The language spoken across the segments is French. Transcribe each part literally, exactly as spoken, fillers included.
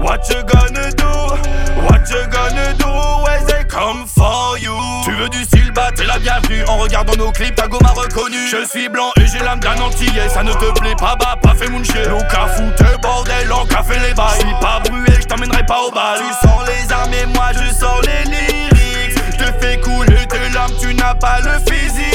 What you gonna do? What you gonna do when they come for you? Tu veux du style, bah t'es la bienvenue. En regardant nos clips, ta go m'a reconnu. Je suis blanc et j'ai l'âme d'un antillais. Ça ne te plaît pas, bah pas fait mon chien. L'oka fout bordel, en café les bails. Je suis pas brûlé, je t'emmènerai pas au bal. Tu sens les armes et moi je sors les lyrics. Je te fais couler tes larmes, tu n'as pas le physique.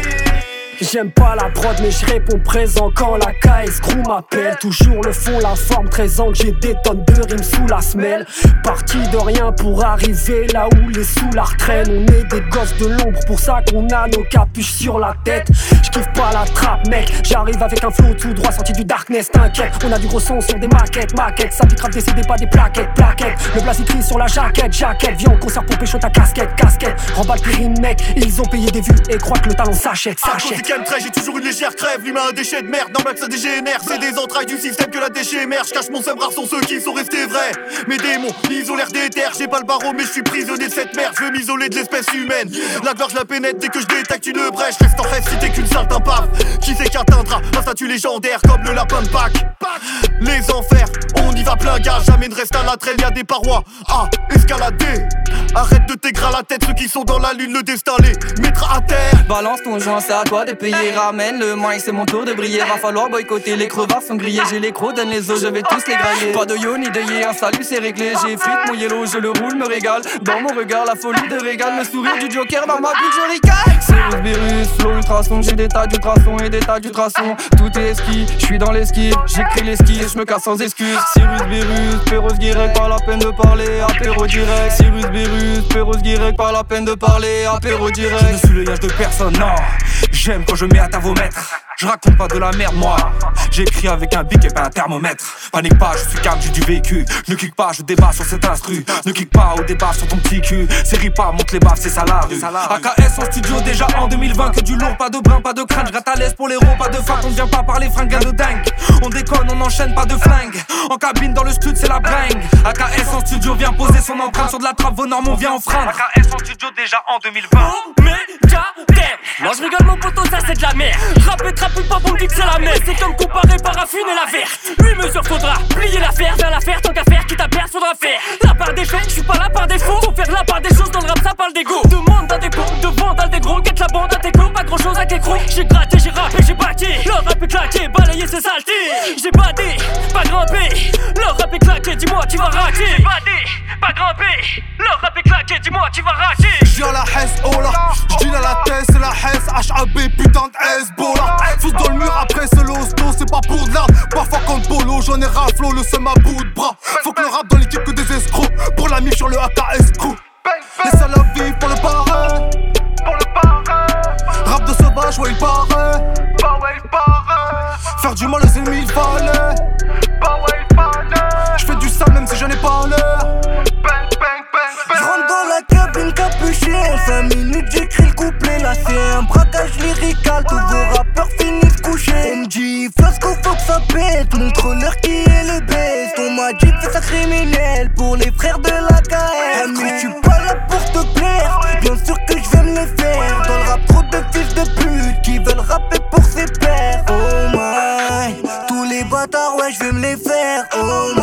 J'aime pas la prod mais je réponds présent quand la K S Crew m'appelle. Toujours le fond, la forme, treize ans que j'ai des tonnes de rimes sous la semelle. Parti de rien pour arriver là où les soulards traînent. On est des gosses de l'ombre, pour ça qu'on a nos capuches sur la tête. J'kiffe pas la trappe mec, j'arrive avec un flow tout droit sorti du darkness. T'inquiète, on a du gros son sur des maquettes, maquettes. Ça pique grave décédé, pas des plaquettes, plaquettes. Le blaze écrit sur la jaquette, jaquette. Viens au concert pour pécho ta casquette, casquette. Remballe tes rimes mec, ils ont payé des vues et croient que le talent s'achète, s'achète. J'ai toujours une légère crève, l'humain un déchet de merde, normal que ça dégénère. C'est des entrailles du système que la déchet émerge. Je cache mon seum, rares sont ceux qui sont restés vrais. Mes démons, ils ont l'air d'éther. J'ai pas le barreau mais je suis prisonnier de cette merde. Je veux m'isoler de l'espèce humaine. La gorge la pénètre dès que je détecte une brèche. Reste en rêve si t'es qu'une salle d'impave. Qui c'est qui atteindra un statut légendaire comme le lapin de Pâques? Les enfers, on y va plein gage. Jamais ne reste à la traîne, y'a des parois à escalader. Arrête de t'aigrer à la tête, ceux qui sont dans la lune, le destin les mettra à terre. Balance ton joint, c'est à toi de payer. Ramène le mic, c'est mon tour de briller. Va falloir boycotter, les crevards sont grillés. J'ai les crocs, donne les os, je vais tous les grailler. Pas de yo ni de yé, un salut c'est réglé. J'ai frite mon yellow, je le roule, me régale. Dans mon regard, la folie de régal. Le sourire du joker dans ma bouche, je ricale. Cyrus Virus, flow ultrason. J'ai des tas d'ultrasons et des tas d'ultrasons. Tout est ski, je suis dans les skis. J'écris les skis et je me casse sans excuse. Cyrus Virus, Péros Guirec, pas la peine de parler. Apéro direct. Cyrus Virus, Péros Guirec, pas la peine de parler. Apéro direct. Je ne suis le yage de personne, non. J'aime quand je mets à tavomètre. Je raconte pas de la merde moi. J'écris avec un bic et pas un thermomètre. Panique pas, je suis calme, j'ai du vécu. Ne clique pas, je débat sur cet instru. Ne clique pas au débat sur ton petit cul. Série pas, monte les baffes, c'est ça la rue. A K S en studio déjà en deux mille vingt. Que du lourd, pas de brin, pas de crainte. Je gratte à l'aise pour les ronds, pas de fac. On vient pas parler fringues de dingue. On déconne, on enchaîne, pas de flingue. En cabine dans le studio, c'est la bringue. A K S en studio vient poser son empreinte sur de la trappe. Vos normes, on vient enfreindre. A K S en studio déjà en deux mille vingt. Oh, mais non, je rigole mon poteau, ça c'est de la merde. Rapper, trapper, pas bon, dit que c'est la merde. C'est comme comparer paraffine et la verte. huit mesures faudra plier l'affaire, faire l'affaire, tant qu'à faire, quitte à perdre, faudra faire la part des faits, je suis pas là par défaut. Faut faire la part des choses, dans le rap ça parle d'ego. Demande à des cons, devant dans des gros, guette la bande à tes clos, pas grand chose à tes crocs. J'ai gratté, j'ai rappé, j'ai bâti. Le rap est claqué, balayé c'est saleté. J'ai badé, pas grimpé. Le rap est claqué, dis-moi tu vas rater. J'ai badé, pas grimpé. Le rap est claqué, dis-moi tu vas rater. J'viens à la Hesse, oh là. J'dis à la tête, c'est la Hesse. H A B, putain de Hezbollah. Fous dans le mur après c'est l'hosto, c'est pas pour de l'art. Parfois comme polo, j'en ai raflo, le seum à bout de bras. Faut que le rap dans l'équipe que des escrocs. Pour la mif sur le A K S crew. Laisse à la vie pour le parrain. Pour le parrain. Rap de sauvage, ouais il paraît. Bah ouais il paraît. Faire du mal aux ennemis il fallait. Bah ouais il fallait. J'fais du sale même si j'en ai pas l'air. Bang bang bang bang. J'rentre dans la cabine capuchée. En cinq minutes j'écris le couplet. Là c'est un braquage lyrical. Tous vos rappeurs finissent couchés. M J Flasco faut que ça pète. Montre-leur qui est le best. On m'a dit que c'est ça criminel. Pour les frères de la K S. Mais j'suis pas là pour te plaire. Bien sûr que j'vais me les faire. Dans le rap trop de fils de pute qui veulent rapper pour ses pères. Oh my. Tous les bâtards ouais j'vais me les faire. Oh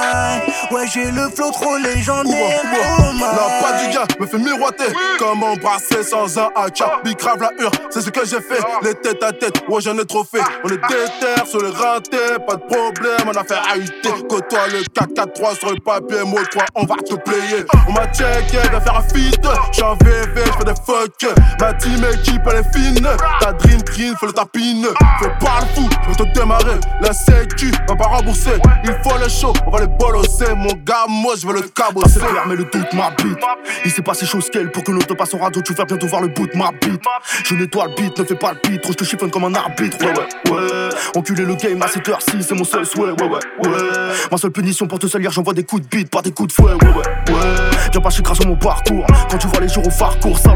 my. Ouais j'ai le flow trop légendaire. Oh my. La patte du gars me fait miroiter. Comme embrasser sans un hacha. Big grave la hure, c'est ce que j'ai fait. Les têtes à tête, ouais j'en ai trop fait. On est déter sur les ratés, pas de problème, on a fait A U T. Côtoie le quatre quatre trois sur le papier, moi toi on va te player. On m'a checké, viens faire un feat. J'suis un V V, j'fais des fuck. Ma team équipe elle est fine. Ta dream queen, fais le tapine. Fais pas le fou, j'veux te démarrer. La sécu, va pas rembourser. Il faut le show, on va les bolosser. Mon gars, moi j'veux le cabosser. C'est clair mais le doute m'habite. Il s'est passé chose qu'elle pour que l'autre passe en radio. Tu vas bientôt voir le bout de ma bite. Je nettoie le beat, ne fais pas le beat. Trop je te chiffonne comme un arbitre. Ouais ouais ouais. Enculer le game à cette heure-ci, c'est mon seul souhait. Ouais ouais ouais. Ma seule punition pour te salir, j'envoie des coups de beat, pas des coups de fouet. Ouais ouais ouais. Viens pas chez sur mon parcours. Quand tu vois les jours au parcours, salope.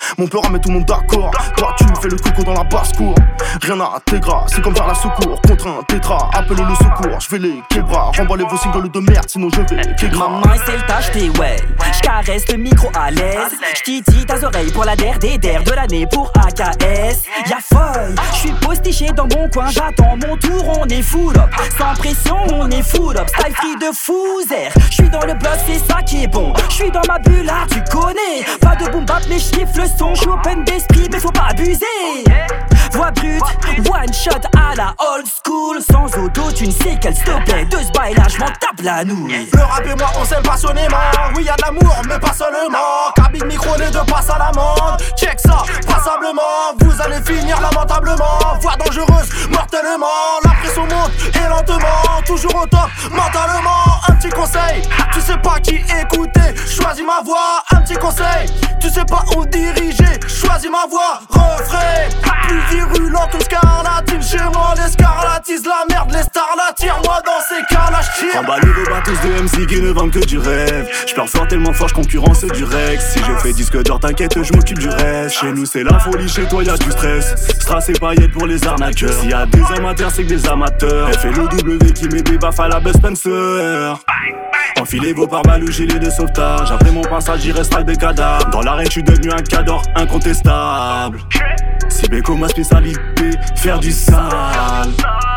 Mon peur à mettre tout le monde d'accord. Toi tu fais le coco dans la basse-cour. Rien à t'égras, c'est comme faire la secours. Contre un tétra, appelez le secours. Je vais les québras, remballez vos singles de merde, sinon je vais québras. Maman c'est le tâche t'es ouais. J'caresse le micro à l'aise. J'titille tes oreilles pour la der des der de l'année pour A K S. Y'a folle, j'suis postiché dans mon coin. J'attends mon tour, on est full up. Sans pression, on est full up. Style free de fouzer. J'suis dans le bloc, c'est ça qui est bon. J'suis dans ma bulle, là tu connais. Pas de boom bap, mais j'kiffe le son. J'suis open d'esprit, mais faut pas abuser. Voix brute, one shot à la old school. Sans auto-tune, c'est qu'elle s'il te plaît. De ce bail là, j'm'en tape la nouille. Le rap et moi, on s'aime passionnément. Oui, y'a de l'amour, mais pas seulement. Cabine micro, les deux passent à l'amende. Check ça, passablement. Vous allez finir lamentablement. Voix dangereuse, mortellement. La pression monte et lentement. Toujours au top, mentalement. Un petit conseil, tu sais pas qui écouter. Choisis ma voix, un petit conseil. Tu sais pas où diriger. Choisis ma voix, refrain. Plus virulent qu'une scarlatine. Chez moi, les scarlatisent la merde. Les stars la tirent, moi dans ces cas-là, j'tire. Emballez vos bateaux de M C qui ne vendent que du rêve. J'perds fort tellement fort, j'concurrence du Rex. Si je fais disque d'or, t'inquiète, j'm'occupe du reste. Chez nous, c'est la folie, chez toi, y'a du stress. Strass et paillettes pour les arnaqueurs. S'il y a des amateurs, c'est que des amateurs. F L O W qui met des baffes à la Bud Spencer. Enfilez vos pare-balles ou gilets de sauvetage. Après mon passage, il restera des cadavres. Dans l'arène, j'suis devenu un cador incontestable. Si Beko ma spécialité, faire du sale.